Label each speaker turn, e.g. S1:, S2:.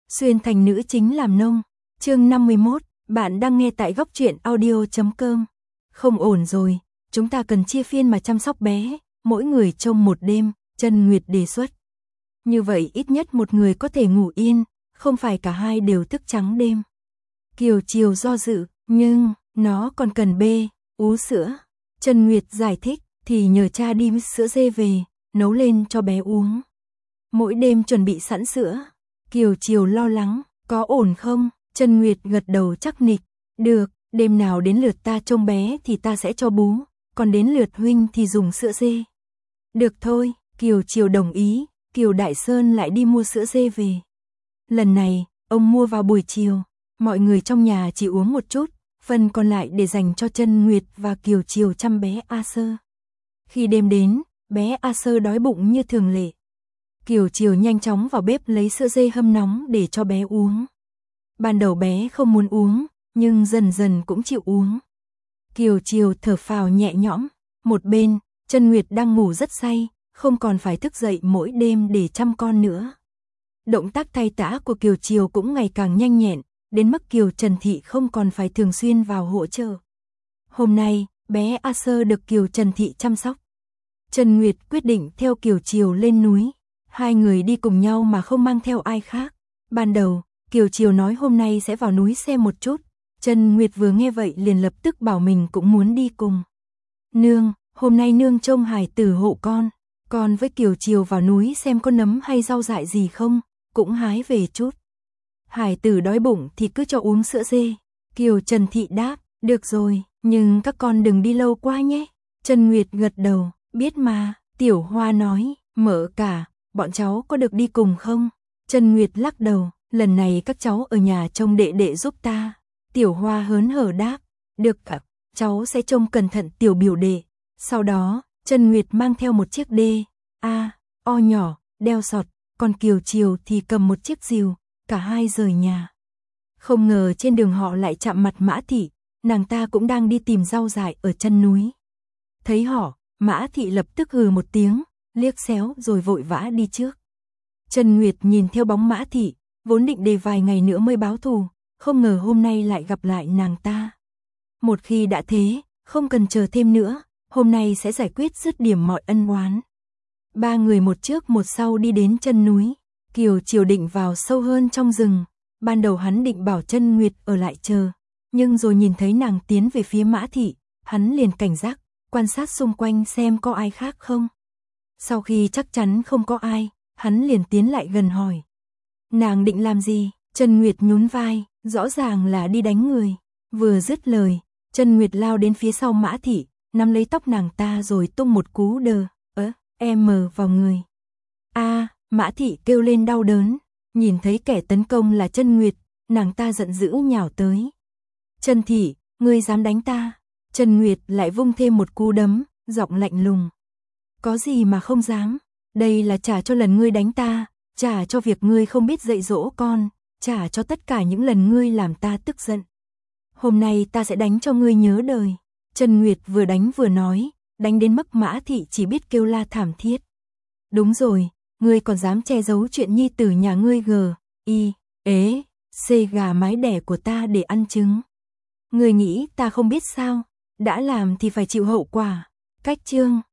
S1: Xuyên thành nữ chính làm nông. Chương 51, bạn đang nghe tại góc truyện audio.com. Không ổn rồi, chúng ta cần chia phiên mà chăm sóc bé, mỗi người trông một đêm, Trần Nguyệt đề xuất. Như vậy ít nhất một người có thể ngủ yên, không phải cả hai đều thức trắng đêm. Kiều Chiều do dự, nhưng nó còn cần ú sữa. Trần Nguyệt giải thích, thì nhờ cha đi sữa dê về, nấu lên cho bé uống. Mỗi đêm chuẩn bị sẵn sữa. Kiều Chiều lo lắng, có ổn không? Trần Nguyệt gật đầu chắc nịch, được, đêm nào đến lượt ta trông bé thì ta sẽ cho bú, còn đến lượt huynh thì dùng sữa dê. Được thôi, Kiều Chiều đồng ý, Kiều Đại Sơn lại đi mua sữa dê về. Lần này, ông mua vào buổi chiều, mọi người trong nhà chỉ uống một chút, phần còn lại để dành cho Trần Nguyệt và Kiều Chiều chăm bé A Sơ. Khi đêm đến, bé A Sơ đói bụng như thường lệ. Kiều Chiều nhanh chóng vào bếp lấy sữa dê hâm nóng để cho bé uống. Ban đầu bé không muốn uống, nhưng dần dần cũng chịu uống. Kiều Chiều thở phào nhẹ nhõm, một bên, Trần Nguyệt đang ngủ rất say, không còn phải thức dậy mỗi đêm để chăm con nữa. Động tác thay tã của Kiều Chiều cũng ngày càng nhanh nhẹn, đến mức Kiều Trần Thị không còn phải thường xuyên vào hỗ trợ. Hôm nay, bé A Sơ được Kiều Trần Thị chăm sóc. Trần Nguyệt quyết định theo Kiều Chiều lên núi. Hai người đi cùng nhau mà không mang theo ai khác. Ban đầu, Kiều Chiều nói hôm nay sẽ vào núi xem một chút. Trần Nguyệt vừa nghe vậy liền lập tức bảo mình cũng muốn đi cùng. Nương, hôm nay nương trông Hải Tử hộ con với Kiều Chiều vào núi xem có nấm hay rau dại gì không, cũng hái về chút. Hải Tử đói bụng thì cứ cho uống sữa dê. Kiều Trần Thị đáp, được rồi, nhưng các con đừng đi lâu quá nhé. Trần Nguyệt gật đầu, biết mà. Tiểu Hoa nói, mợ cả, bọn cháu có được đi cùng không? Trần Nguyệt lắc đầu, lần này các cháu ở nhà trông đệ đệ giúp ta. Tiểu Hoa hớn hở đáp, được ạ, cháu sẽ trông cẩn thận tiểu biểu đệ. Sau đó, Trần Nguyệt mang theo một chiếc o nhỏ, đeo sọt, còn Kiều Chiều thì cầm một chiếc rìu, cả hai rời nhà. Không ngờ trên đường họ lại chạm mặt Mã Thị, nàng ta cũng đang đi tìm rau dại ở chân núi. Thấy họ, Mã Thị lập tức hừ một tiếng, liếc xéo rồi vội vã đi trước. Trần Nguyệt nhìn theo bóng Mã Thị, vốn định để vài ngày nữa mới báo thù, không ngờ hôm nay lại gặp lại nàng ta. Một khi đã thế, không cần chờ thêm nữa, hôm nay sẽ giải quyết dứt điểm mọi ân oán. Ba người một trước một sau đi đến chân núi, Kiều Chiều định vào sâu hơn trong rừng. Ban đầu hắn định bảo Trần Nguyệt ở lại chờ, nhưng rồi nhìn thấy nàng tiến về phía Mã Thị, hắn liền cảnh giác, quan sát xung quanh xem có ai khác không. Sau khi chắc chắn không có ai, hắn liền tiến lại gần hỏi. Nàng định làm gì? Trần Nguyệt nhún vai, rõ ràng là đi đánh người. Vừa dứt lời, Trần Nguyệt lao đến phía sau Mã Thị, nắm lấy tóc nàng ta rồi tung một cú vào người. Mã Thị kêu lên đau đớn, nhìn thấy kẻ tấn công là Trần Nguyệt, nàng ta giận dữ nhào tới. Trần Thị, ngươi dám đánh ta? Trần Nguyệt lại vung thêm một cú đấm, giọng lạnh lùng. Có gì mà không dám, đây là trả cho lần ngươi đánh ta, trả cho việc ngươi không biết dạy dỗ con, trả cho tất cả những lần ngươi làm ta tức giận. Hôm nay ta sẽ đánh cho ngươi nhớ đời. Trần Nguyệt vừa đánh vừa nói, đánh đến mức Mã Thị chỉ biết kêu la thảm thiết. Đúng rồi, ngươi còn dám che giấu chuyện nhi tử nhà ngươi gà mái đẻ của ta để ăn trứng. Ngươi nghĩ ta không biết sao, đã làm thì phải chịu hậu quả. Cách chương